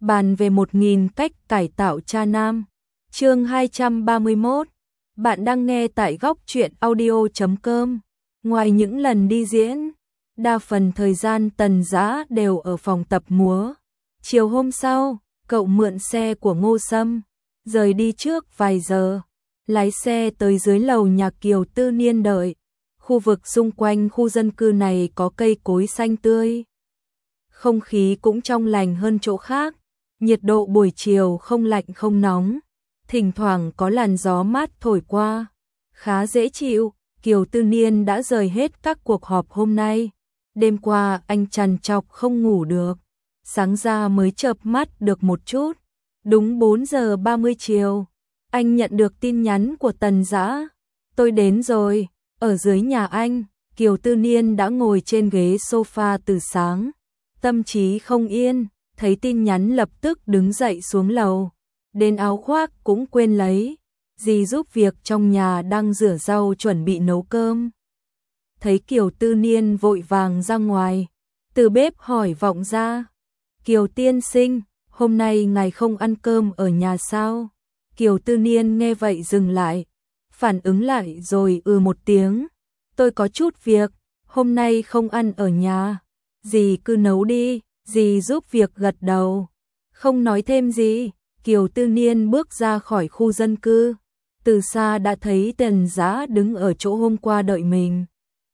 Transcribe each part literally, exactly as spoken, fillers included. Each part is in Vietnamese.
bàn về một nghìn cách cải tạo cha nam. Chương hai trăm ba mươi mốt. Bạn đang nghe tại góc truyện audio chấm com. Ngoài những lần đi diễn, đa phần thời gian Tần Dã đều ở phòng tập múa. Chiều hôm sau, cậu mượn xe của Ngô Sâm, rời đi trước vài giờ, lái xe tới dưới lầu nhà Kiều Tư Niên đợi. Khu vực xung quanh khu dân cư này có cây cối xanh tươi, không khí cũng trong lành hơn chỗ khác, nhiệt độ buổi chiều không lạnh không nóng, thỉnh thoảng có làn gió mát thổi qua, khá dễ chịu. Kiều Tư Niên đã rời hết các cuộc họp hôm nay, đêm qua anh trằn trọc không ngủ được, sáng ra mới chợp mắt được một chút. Đúng bốn giờ ba mươi chiều, anh nhận được tin nhắn của Tần Dã. Tôi đến rồi, ở dưới nhà anh. Kiều Tư Niên đã ngồi trên ghế sofa từ sáng, tâm trí không yên, thấy tin nhắn lập tức đứng dậy xuống lầu, đến áo khoác cũng quên lấy, dì giúp việc trong nhà đang rửa rau chuẩn bị nấu cơm. Thấy Kiều Tư Niên vội vàng ra ngoài, từ bếp hỏi vọng ra, Kiều tiên sinh, hôm nay ngài không ăn cơm ở nhà sao? Kiều Tư Niên nghe vậy dừng lại, phản ứng lại rồi ừ một tiếng, tôi có chút việc, hôm nay không ăn ở nhà. Dì cứ nấu đi. Dì giúp việc gật đầu, không nói thêm gì. Kiều Tư Niên bước ra khỏi khu dân cư, từ xa đã thấy Tần Dã đứng ở chỗ hôm qua đợi mình.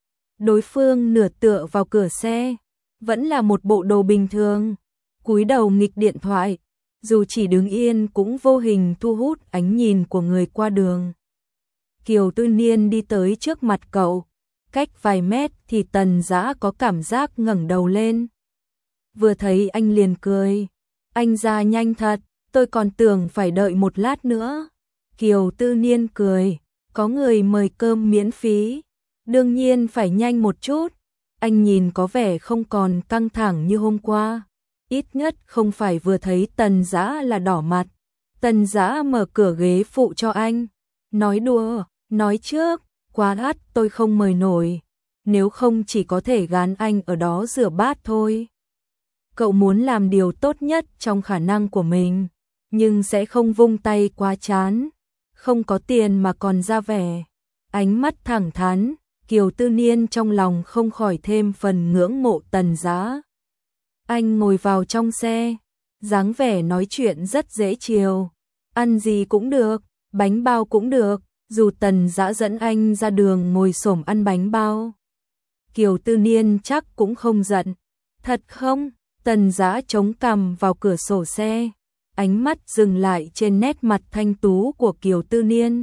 Đối phương nửa tựa vào cửa xe, vẫn là một bộ đồ bình thường, cúi đầu nghịch điện thoại, dù chỉ đứng yên cũng vô hình thu hút ánh nhìn của người qua đường. Kiều Tư Niên đi tới trước mặt cậu, cách vài mét thì Tần Dã có cảm giác ngẩng đầu lên. Vừa thấy anh liền cười, anh ra nhanh thật, tôi còn tưởng phải đợi một lát nữa. Kiều Tư Niên cười, có người mời cơm miễn phí, đương nhiên phải nhanh một chút. Anh nhìn có vẻ không còn căng thẳng như hôm qua, ít nhất không phải vừa thấy Tần Dã là đỏ mặt. Tần Dã mở cửa ghế phụ cho anh, nói đùa, nói trước, quá đắt tôi không mời nổi, nếu không chỉ có thể gán anh ở đó rửa bát thôi. Cậu muốn làm điều tốt nhất trong khả năng của mình, nhưng sẽ không vung tay quá chán, không có tiền mà còn ra vẻ. Ánh mắt thẳng thắn, Kiều Tư Niên trong lòng không khỏi thêm phần ngưỡng mộ Tần Dã. Anh ngồi vào trong xe, dáng vẻ nói chuyện rất dễ chiều, ăn gì cũng được, bánh bao cũng được, dù Tần Dã dẫn anh ra đường ngồi xổm ăn bánh bao. Kiều Tư Niên chắc cũng không giận. Thật không? Tần Dã chống cằm vào cửa sổ xe, ánh mắt dừng lại trên nét mặt thanh tú của Kiều Tư Niên.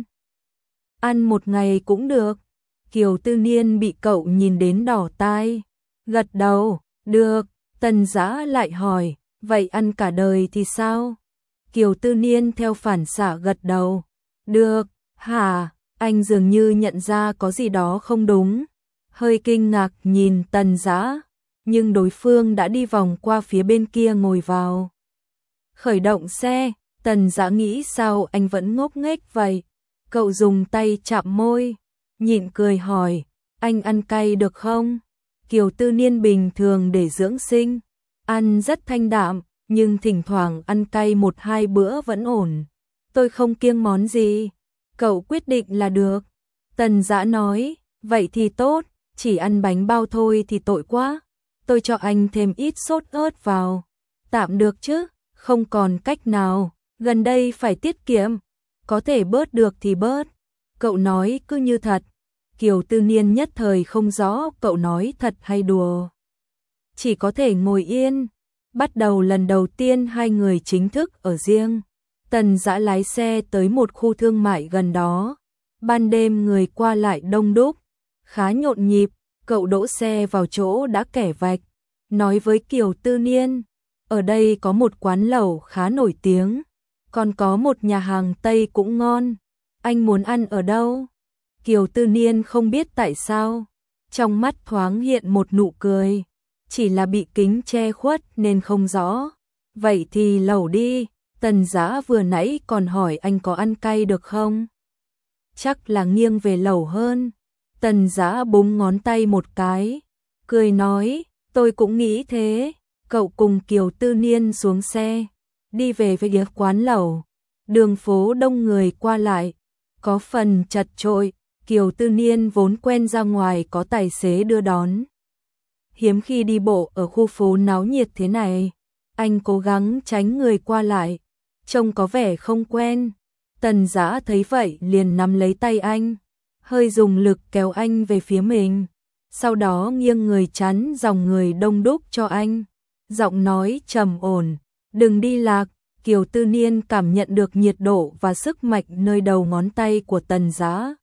Ăn một ngày cũng được. Kiều Tư Niên bị cậu nhìn đến đỏ tai, gật đầu, được. Tần Dã lại hỏi, vậy ăn cả đời thì sao? Kiều Tư Niên theo phản xạ gật đầu, được. Hả? Anh dường như nhận ra có gì đó không đúng, hơi kinh ngạc nhìn Tần Dã, nhưng đối phương đã đi vòng qua phía bên kia ngồi vào. Khởi động xe, Tần Dã nghĩ sao anh vẫn ngốc nghếch vậy. Cậu dùng tay chạm môi, nhịn cười hỏi, anh ăn cay được không? Kiều Tư Niên bình thường để dưỡng sinh, ăn rất thanh đạm, nhưng thỉnh thoảng ăn cay một hai bữa vẫn ổn. Tôi không kiêng món gì. Cậu quyết định là được. Tần Dã nói, vậy thì tốt, chỉ ăn bánh bao thôi thì tội quá. Tôi cho anh thêm ít sốt ớt vào. Tạm được chứ, không còn cách nào, gần đây phải tiết kiệm, có thể bớt được thì bớt. Cậu nói cứ như thật. Kiều Tư Niên nhất thời không rõ cậu nói thật hay đùa. Chỉ có thể ngồi yên. Bắt đầu lần đầu tiên hai người chính thức ở riêng. Tần Dã lái xe tới một khu thương mại gần đó. Ban đêm người qua lại đông đúc, khá nhộn nhịp. Cậu đỗ xe vào chỗ đã kẻ vạch, nói với Kiều Tư Niên, ở đây có một quán lẩu khá nổi tiếng, còn có một nhà hàng Tây cũng ngon, anh muốn ăn ở đâu? Kiều Tư Niên không biết tại sao, trong mắt thoáng hiện một nụ cười, chỉ là bị kính che khuất nên không rõ. Vậy thì lẩu đi. Tần Dã vừa nãy còn hỏi anh có ăn cay được không? Chắc là nghiêng về lẩu hơn. Tần Dã búng ngón tay một cái, cười nói, tôi cũng nghĩ thế. Cậu cùng Kiều Tư Niên xuống xe, đi về phía quán lẩu. Đường phố đông người qua lại, có phần chật chội, Kiều Tư Niên vốn quen ra ngoài có tài xế đưa đón. Hiếm khi đi bộ ở khu phố náo nhiệt thế này, anh cố gắng tránh người qua lại, trông có vẻ không quen. Tần Dã thấy vậy liền nắm lấy tay anh, hơi dùng lực kéo anh về phía mình, sau đó nghiêng người chắn dòng người đông đúc cho anh. Giọng nói trầm ổn, đừng đi lạc. Kiều Tư Niên cảm nhận được nhiệt độ và sức mạnh nơi đầu ngón tay của Tần Dã.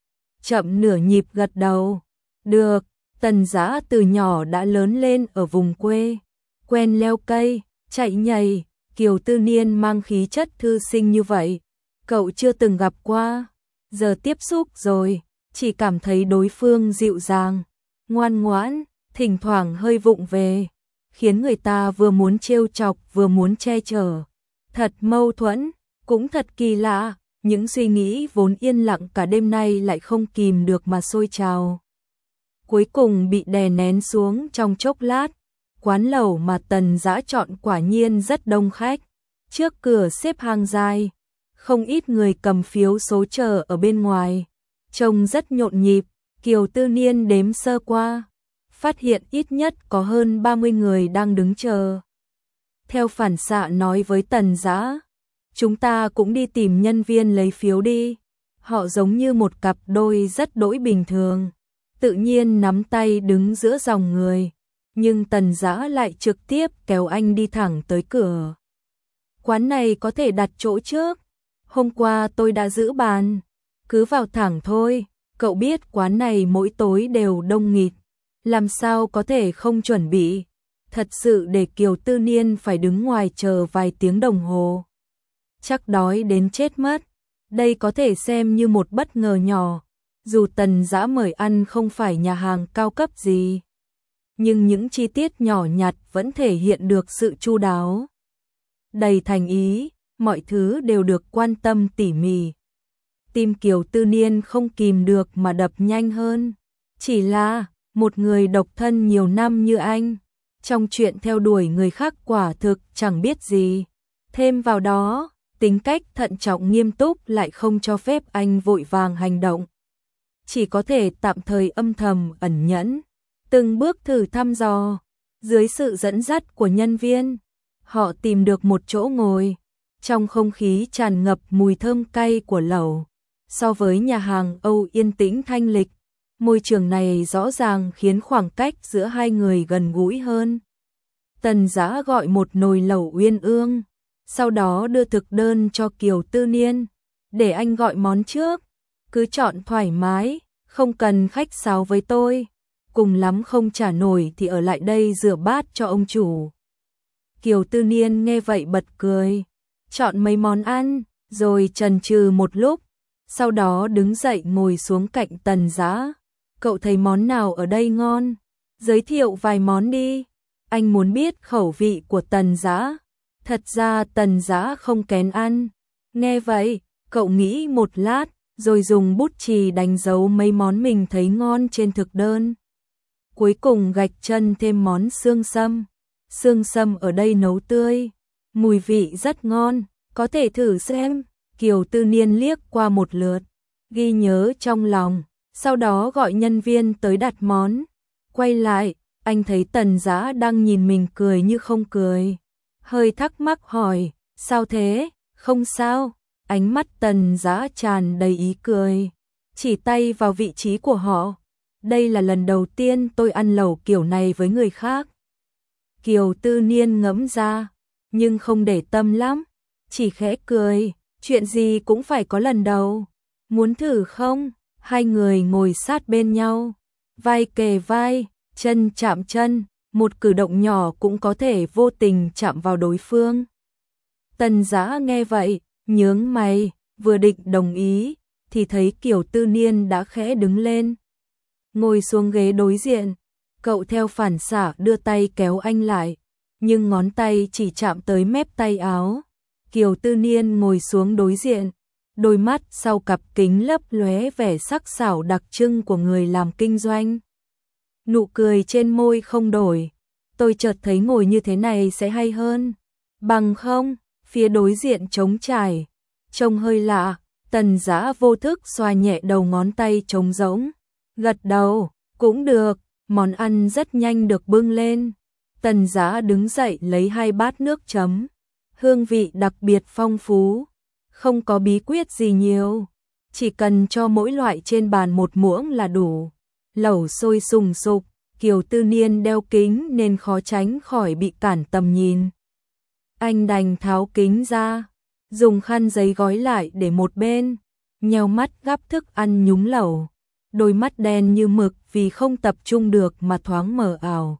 Chậm nửa nhịp gật đầu. Được, Tần Dã từ nhỏ đã lớn lên ở vùng quê, quen leo cây, chạy nhảy. Kiều Tư Niên mang khí chất thư sinh như vậy, cậu chưa từng gặp qua. Giờ tiếp xúc rồi, chỉ cảm thấy đối phương dịu dàng, ngoan ngoãn, thỉnh thoảng hơi vụng về, khiến người ta vừa muốn trêu chọc vừa muốn che chở. Thật mâu thuẫn, cũng thật kỳ lạ, những suy nghĩ vốn yên lặng cả đêm nay lại không kìm được mà sôi trào. Cuối cùng bị đè nén xuống trong chốc lát. Quán lẩu mà Tần Dã chọn quả nhiên rất đông khách, trước cửa xếp hàng dài, không ít người cầm phiếu số chờ ở bên ngoài, trông rất nhộn nhịp. Kiều Tư Niên đếm sơ qua, phát hiện ít nhất có hơn ba mươi người đang đứng chờ. Theo phản xạ nói với Tần Dã, chúng ta cũng đi tìm nhân viên lấy phiếu đi. Họ giống như một cặp đôi rất đỗi bình thường, tự nhiên nắm tay đứng giữa dòng người, nhưng Tần Dã lại trực tiếp kéo anh đi thẳng tới cửa. Quán này có thể đặt chỗ trước, hôm qua tôi đã giữ bàn, cứ vào thẳng thôi. Cậu biết quán này mỗi tối đều đông nghịt, làm sao có thể không chuẩn bị. Thật sự để Kiều Tư Niên phải đứng ngoài chờ vài tiếng đồng hồ, chắc đói đến chết mất. Đây có thể xem như một bất ngờ nhỏ, dù Tần Dã mời ăn không phải nhà hàng cao cấp gì, nhưng những chi tiết nhỏ nhặt vẫn thể hiện được sự chu đáo, đầy thành ý, mọi thứ đều được quan tâm tỉ mỉ. Tim Kiều Tư Niên không kìm được mà đập nhanh hơn. Chỉ là một người độc thân nhiều năm như anh, trong chuyện theo đuổi người khác quả thực chẳng biết gì. Thêm vào đó, tính cách thận trọng nghiêm túc lại không cho phép anh vội vàng hành động. Chỉ có thể tạm thời âm thầm ẩn nhẫn, từng bước thử thăm dò. Dưới sự dẫn dắt của nhân viên, họ tìm được một chỗ ngồi. Trong không khí tràn ngập mùi thơm cay của lẩu. So với nhà hàng Âu yên tĩnh thanh lịch, môi trường này rõ ràng khiến khoảng cách giữa hai người gần gũi hơn. Tần Dã gọi một nồi lẩu uyên ương, sau đó đưa thực đơn cho Kiều Tư Niên. Để anh gọi món trước, cứ chọn thoải mái, không cần khách sáo với tôi. Cùng lắm không trả nổi thì ở lại đây rửa bát cho ông chủ. Kiều Tư Niên nghe vậy bật cười, chọn mấy món ăn, rồi chần chừ một lúc, sau đó đứng dậy ngồi xuống cạnh Tần Dã. Cậu thấy món nào ở đây ngon? Giới thiệu vài món đi. Anh muốn biết khẩu vị của Tần Dã. Thật ra Tần Dã không kén ăn. Nghe vậy, cậu nghĩ một lát, rồi dùng bút chì đánh dấu mấy món mình thấy ngon trên thực đơn. Cuối cùng gạch chân thêm món xương sâm. Xương sâm ở đây nấu tươi, mùi vị rất ngon, có thể thử xem. Kiều Tư Niên liếc qua một lượt, ghi nhớ trong lòng, sau đó gọi nhân viên tới đặt món. Quay lại, anh thấy Tần Dã đang nhìn mình cười như không cười. Hơi thắc mắc hỏi, sao thế? Không sao. Ánh mắt Tần Dã tràn đầy ý cười, chỉ tay vào vị trí của họ. Đây là lần đầu tiên tôi ăn lẩu kiểu này với người khác. Kiều Tư Niên ngẫm ra, nhưng không để tâm lắm, chỉ khẽ cười. Chuyện gì cũng phải có lần đầu. Muốn thử không? Hai người ngồi sát bên nhau, vai kề vai, chân chạm chân, một cử động nhỏ cũng có thể vô tình chạm vào đối phương. Tần Dã nghe vậy, nhướng mày, vừa định đồng ý, thì thấy Kiều Tư Niên đã khẽ đứng lên, ngồi xuống ghế đối diện. Cậu theo phản xạ đưa tay kéo anh lại, nhưng ngón tay chỉ chạm tới mép tay áo. Kiều Tư Niên ngồi xuống đối diện, đôi mắt sau cặp kính lấp lóe vẻ sắc sảo đặc trưng của người làm kinh doanh. Nụ cười trên môi không đổi. Tôi chợt thấy ngồi như thế này sẽ hay hơn. Bằng không, phía đối diện trống trải, trông hơi lạ. Tần Dã vô thức xoa nhẹ đầu ngón tay trống rỗng, gật đầu, cũng được. Món ăn rất nhanh được bưng lên. Tần Dã đứng dậy lấy hai bát nước chấm, hương vị đặc biệt phong phú, không có bí quyết gì nhiều, chỉ cần cho mỗi loại trên bàn một muỗng là đủ. Lẩu sôi sùng sục, Kiều Tư Niên đeo kính nên khó tránh khỏi bị cản tầm nhìn. Anh đành tháo kính ra, dùng khăn giấy gói lại để một bên, nheo mắt gắp thức ăn nhúng lẩu. Đôi mắt đen như mực vì không tập trung được mà thoáng mờ ảo.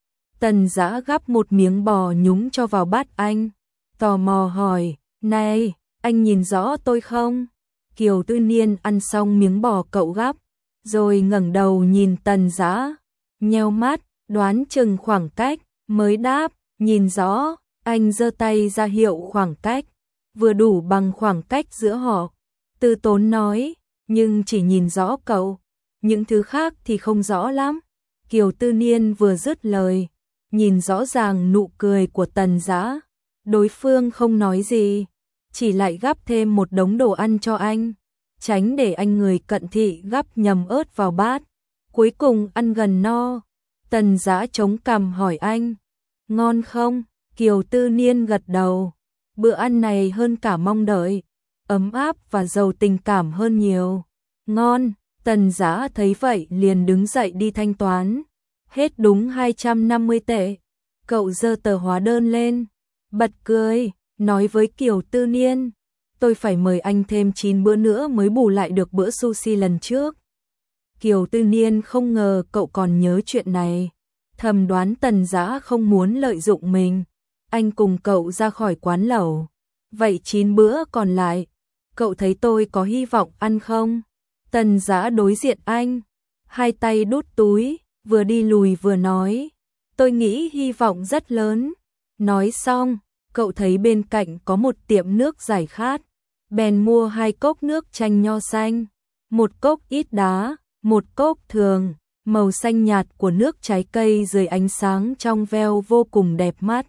Tần Dã gắp một miếng bò nhúng cho vào bát anh, tò mò hỏi, này, anh nhìn rõ tôi không? Kiều Tư Niên ăn xong miếng bò cậu gắp, rồi ngẩng đầu nhìn Tần Dã, nheo mắt, đoán chừng khoảng cách, mới đáp, nhìn rõ. Anh giơ tay ra hiệu khoảng cách, vừa đủ bằng khoảng cách giữa họ. Từ tốn nói, nhưng chỉ nhìn rõ cậu, những thứ khác thì không rõ lắm. Kiều Tư Niên vừa dứt lời, nhìn rõ ràng nụ cười của Tần Dã. Đối phương không nói gì, chỉ lại gắp thêm một đống đồ ăn cho anh, tránh để anh người cận thị gắp nhầm ớt vào bát. Cuối cùng ăn gần no, Tần Dã chống cằm hỏi anh, ngon không? Kiều Tư Niên gật đầu, bữa ăn này hơn cả mong đợi, ấm áp và giàu tình cảm hơn nhiều. Ngon. Tần Dã thấy vậy liền đứng dậy đi thanh toán. Hết đúng hai trăm năm mươi tệ. Cậu giơ tờ hóa đơn lên, bật cười, nói với Kiều Tư Niên, tôi phải mời anh thêm chín bữa nữa mới bù lại được bữa sushi lần trước. Kiều Tư Niên không ngờ cậu còn nhớ chuyện này, thầm đoán Tần Dã không muốn lợi dụng mình. Anh cùng cậu ra khỏi quán lẩu, vậy chín bữa còn lại, cậu thấy tôi có hy vọng ăn không? Tần Dã đối diện anh, hai tay đút túi, vừa đi lùi vừa nói, tôi nghĩ hy vọng rất lớn. Nói xong, cậu thấy bên cạnh có một tiệm nước giải khát, bèn mua hai cốc nước chanh nho xanh, một cốc ít đá, một cốc thường. Màu xanh nhạt của nước trái cây dưới ánh sáng trong veo vô cùng đẹp mắt.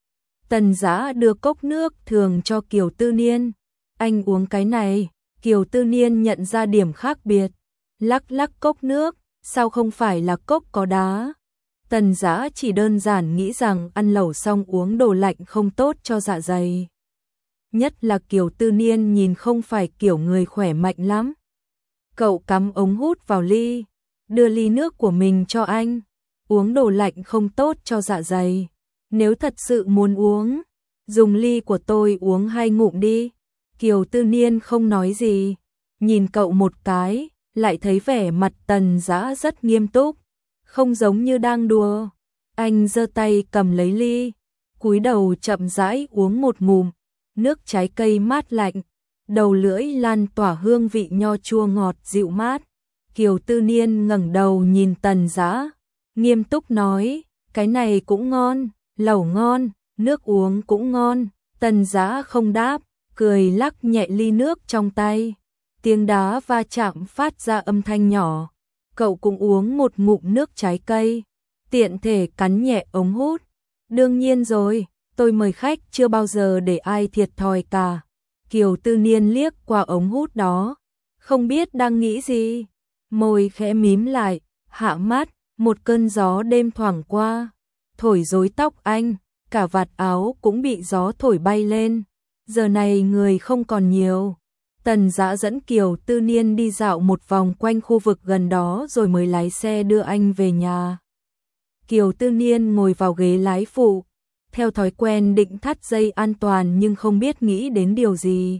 Tần Dã đưa cốc nước thường cho Kiều Tư Niên, anh uống cái này. Kiều Tư Niên nhận ra điểm khác biệt, lắc lắc cốc nước, sao không phải là cốc có đá? Tần Dã chỉ đơn giản nghĩ rằng ăn lẩu xong uống đồ lạnh không tốt cho dạ dày. Nhất là Kiều Tư Niên nhìn không phải kiểu người khỏe mạnh lắm. Cậu cắm ống hút vào ly, đưa ly nước của mình cho anh. Uống đồ lạnh không tốt cho dạ dày. Nếu thật sự muốn uống, dùng ly của tôi uống hai ngụm đi. Kiều Tư Niên không nói gì, nhìn cậu một cái, lại thấy vẻ mặt Tần Dã rất nghiêm túc, không giống như đang đùa. Anh giơ tay cầm lấy ly, cúi đầu chậm rãi uống một ngụm, nước trái cây mát lạnh, đầu lưỡi lan tỏa hương vị nho chua ngọt dịu mát. Kiều Tư Niên ngẩng đầu nhìn Tần Dã, nghiêm túc nói, cái này cũng ngon, lẩu ngon, nước uống cũng ngon. Tần Dã không đáp, cười lắc nhẹ ly nước trong tay, tiếng đá va chạm phát ra âm thanh nhỏ. Cậu cũng uống một ngụm nước trái cây, tiện thể cắn nhẹ ống hút. Đương nhiên rồi, tôi mời khách chưa bao giờ để ai thiệt thòi cả. Kiều Tư Niên liếc qua ống hút đó, không biết đang nghĩ gì, môi khẽ mím lại, hạ mắt. Một cơn gió đêm thoảng qua, thổi rối tóc anh, cả vạt áo cũng bị gió thổi bay lên. Giờ này người không còn nhiều. Tần Dã dẫn Kiều Tư Niên đi dạo một vòng quanh khu vực gần đó rồi mới lái xe đưa anh về nhà. Kiều Tư Niên ngồi vào ghế lái phụ, theo thói quen định thắt dây an toàn nhưng không biết nghĩ đến điều gì,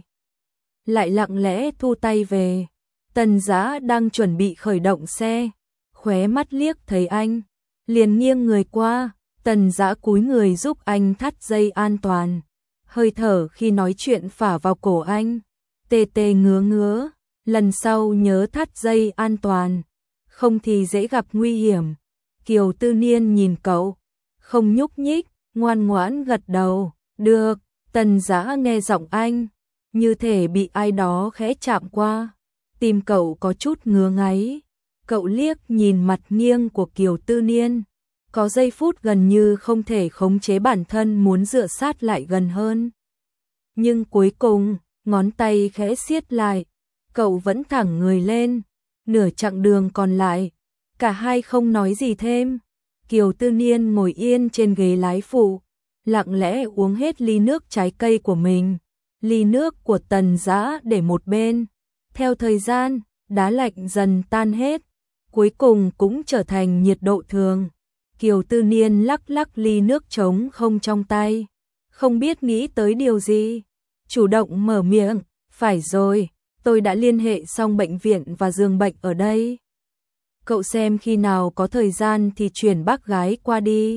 lại lặng lẽ thu tay về. Tần Dã đang chuẩn bị khởi động xe, khóe mắt liếc thấy anh, liền nghiêng người qua. Tần Dã cúi người giúp anh thắt dây an toàn, hơi thở khi nói chuyện phả vào cổ anh, tê tê ngứa ngứa. Lần sau nhớ thắt dây an toàn, không thì dễ gặp nguy hiểm. Kiều Tư Niên nhìn cậu, không nhúc nhích, ngoan ngoãn gật đầu. Được. Tần Dã nghe giọng anh, như thể bị ai đó khẽ chạm qua, tim cậu có chút ngứa ngáy. Cậu liếc nhìn mặt nghiêng của Kiều Tư Niên, có giây phút gần như không thể khống chế bản thân muốn dựa sát lại gần hơn. Nhưng cuối cùng, ngón tay khẽ siết lại, cậu vẫn thẳng người lên. Nửa chặng đường còn lại, cả hai không nói gì thêm. Kiều Tư Niên ngồi yên trên ghế lái phụ, lặng lẽ uống hết ly nước trái cây của mình. Ly nước của Tần Dã để một bên. Theo thời gian, đá lạnh dần tan hết, cuối cùng cũng trở thành nhiệt độ thường. Kiều Tư Niên lắc lắc ly nước trống không trong tay, không biết nghĩ tới điều gì, chủ động mở miệng, phải rồi, tôi đã liên hệ xong bệnh viện và giường bệnh ở đây. Cậu xem khi nào có thời gian thì chuyển bác gái qua đi.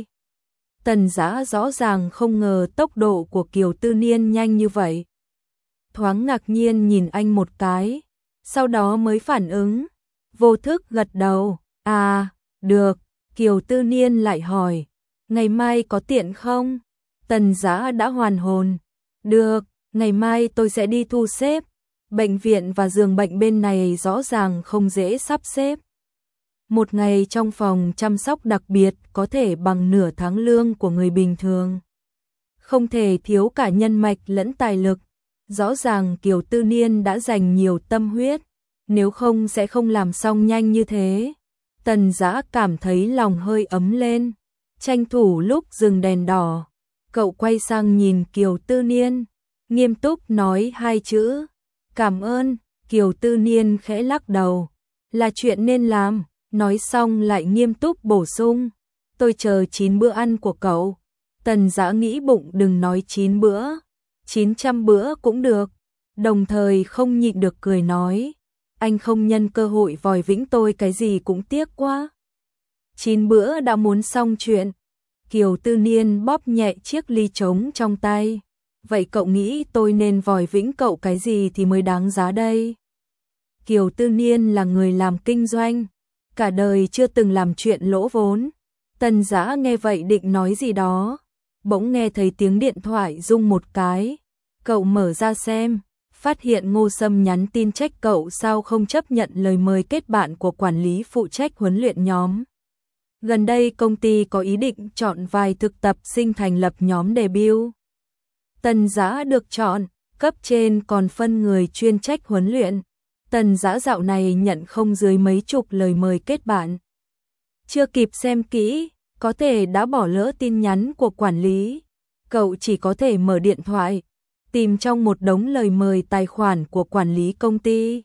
Tần Dã rõ ràng không ngờ tốc độ của Kiều Tư Niên nhanh như vậy. Thoáng ngạc nhiên nhìn anh một cái, sau đó mới phản ứng, vô thức gật đầu, à, được. Kiều Tư Niên lại hỏi, ngày mai có tiện không? Tần Dã đã hoàn hồn, được, ngày mai tôi sẽ đi thu xếp. Bệnh viện và giường bệnh bên này rõ ràng không dễ sắp xếp. Một ngày trong phòng chăm sóc đặc biệt có thể bằng nửa tháng lương của người bình thường. Không thể thiếu cả nhân mạch lẫn tài lực. Rõ ràng Kiều Tư Niên đã dành nhiều tâm huyết, nếu không sẽ không làm xong nhanh như thế. Tần Dã cảm thấy lòng hơi ấm lên, tranh thủ lúc dừng đèn đỏ. Cậu quay sang nhìn Kiều Tư Niên, nghiêm túc nói hai chữ, cảm ơn. Kiều Tư Niên khẽ lắc đầu, là chuyện nên làm. Nói xong lại nghiêm túc bổ sung, tôi chờ chín bữa ăn của cậu. Tần Dã nghĩ bụng đừng nói chín bữa, chín trăm bữa cũng được. Đồng thời không nhịn được cười nói, anh không nhân cơ hội vòi vĩnh tôi cái gì cũng tiếc quá. Chín bữa đã muốn xong chuyện. Kiều Tư Niên bóp nhẹ chiếc ly trống trong tay. Vậy cậu nghĩ tôi nên vòi vĩnh cậu cái gì thì mới đáng giá đây? Kiều Tư Niên là người làm kinh doanh, cả đời chưa từng làm chuyện lỗ vốn. Tần Dã nghe vậy định nói gì đó, bỗng nghe thấy tiếng điện thoại rung một cái. Cậu mở ra xem, phát hiện Ngô Sâm nhắn tin trách cậu sao không chấp nhận lời mời kết bạn của quản lý phụ trách huấn luyện nhóm. Gần đây công ty có ý định chọn vài thực tập sinh thành lập nhóm debut. Tần Dã được chọn, cấp trên còn phân người chuyên trách huấn luyện. Tần Dã dạo này nhận không dưới mấy chục lời mời kết bạn. Chưa kịp xem kỹ, có thể đã bỏ lỡ tin nhắn của quản lý. Cậu chỉ có thể mở điện thoại, tìm trong một đống lời mời tài khoản của quản lý công ty.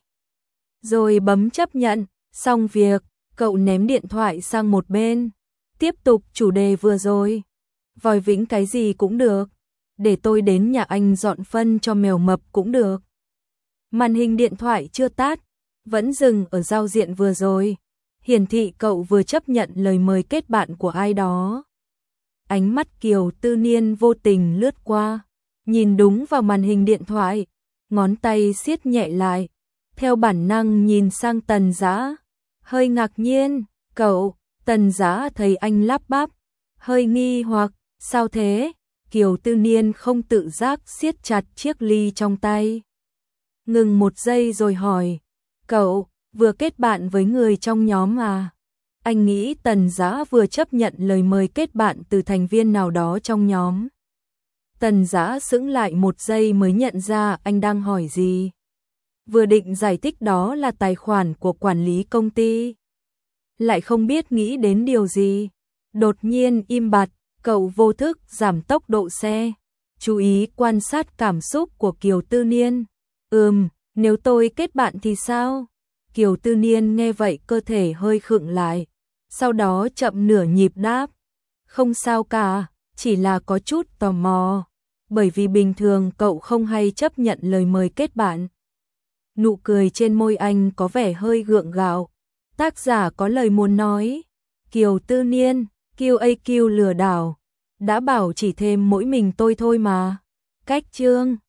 Rồi bấm chấp nhận, xong việc, cậu ném điện thoại sang một bên. Tiếp tục chủ đề vừa rồi. Vòi vĩnh cái gì cũng được, để tôi đến nhà anh dọn phân cho mèo mập cũng được. Màn hình điện thoại chưa tắt, vẫn dừng ở giao diện vừa rồi, hiển thị cậu vừa chấp nhận lời mời kết bạn của ai đó. Ánh mắt Kiều Tư Niên vô tình lướt qua, nhìn đúng vào màn hình điện thoại, ngón tay siết nhẹ lại, theo bản năng nhìn sang Tần Dã, hơi ngạc nhiên, cậu. Tần Dã thấy anh lắp bắp, hơi nghi hoặc, sao thế? Kiều Tư Niên không tự giác siết chặt chiếc ly trong tay. Ngừng một giây rồi hỏi, cậu vừa kết bạn với người trong nhóm à? Anh nghĩ Tần Dã vừa chấp nhận lời mời kết bạn từ thành viên nào đó trong nhóm. Tần Dã sững lại một giây mới nhận ra anh đang hỏi gì. Vừa định giải thích đó là tài khoản của quản lý công ty, lại không biết nghĩ đến điều gì. Đột nhiên im bặt, cậu vô thức giảm tốc độ xe, chú ý quan sát cảm xúc của Kiều Tư Niên. Ừm, nếu tôi kết bạn thì sao? Kiều Tư Niên nghe vậy cơ thể hơi khựng lại, sau đó chậm nửa nhịp đáp, không sao cả, chỉ là có chút tò mò, bởi vì bình thường cậu không hay chấp nhận lời mời kết bạn. Nụ cười trên môi anh có vẻ hơi gượng gạo. Tác giả có lời muốn nói, Kiều Tư Niên, Q A Q lừa đảo, đã bảo chỉ thêm mỗi mình tôi thôi mà. Cách chương